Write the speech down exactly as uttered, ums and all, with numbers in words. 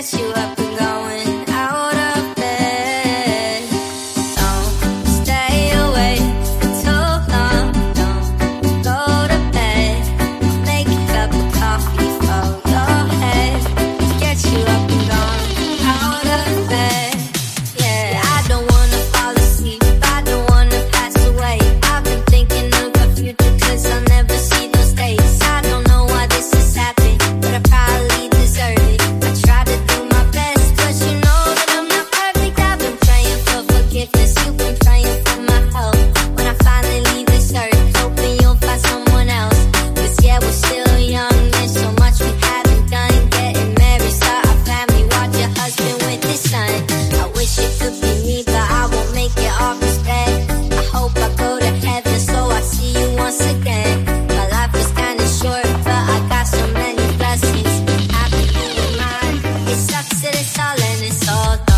get you up and going out of bed. Don't stay awake for too long. Don't go to bed. I'll make a cup of coffee for your head. Get you up and going out of bed. Yeah, I don't wanna fall asleep. I don't wanna pass away. I've been thinking of the future, cause I'll never see those days. I don't know why this is happening, but I probably deserve it. I try to do my best, but you know that I'm not perfect. I've been praying for forgiveness. You've been praying for my help. When I finally leave this earth, hoping you'll find someone else. Cause yeah, we're still young, there's so much we haven't done. Getting married, start a family, watch your husband with his son. I wish it could be me, but I won't make it off this bed. I hope I go to heaven so I see you once again. My life is kinda short, but I got so many blessings. Happy you were mine. It sucks that it's all and it's all gone.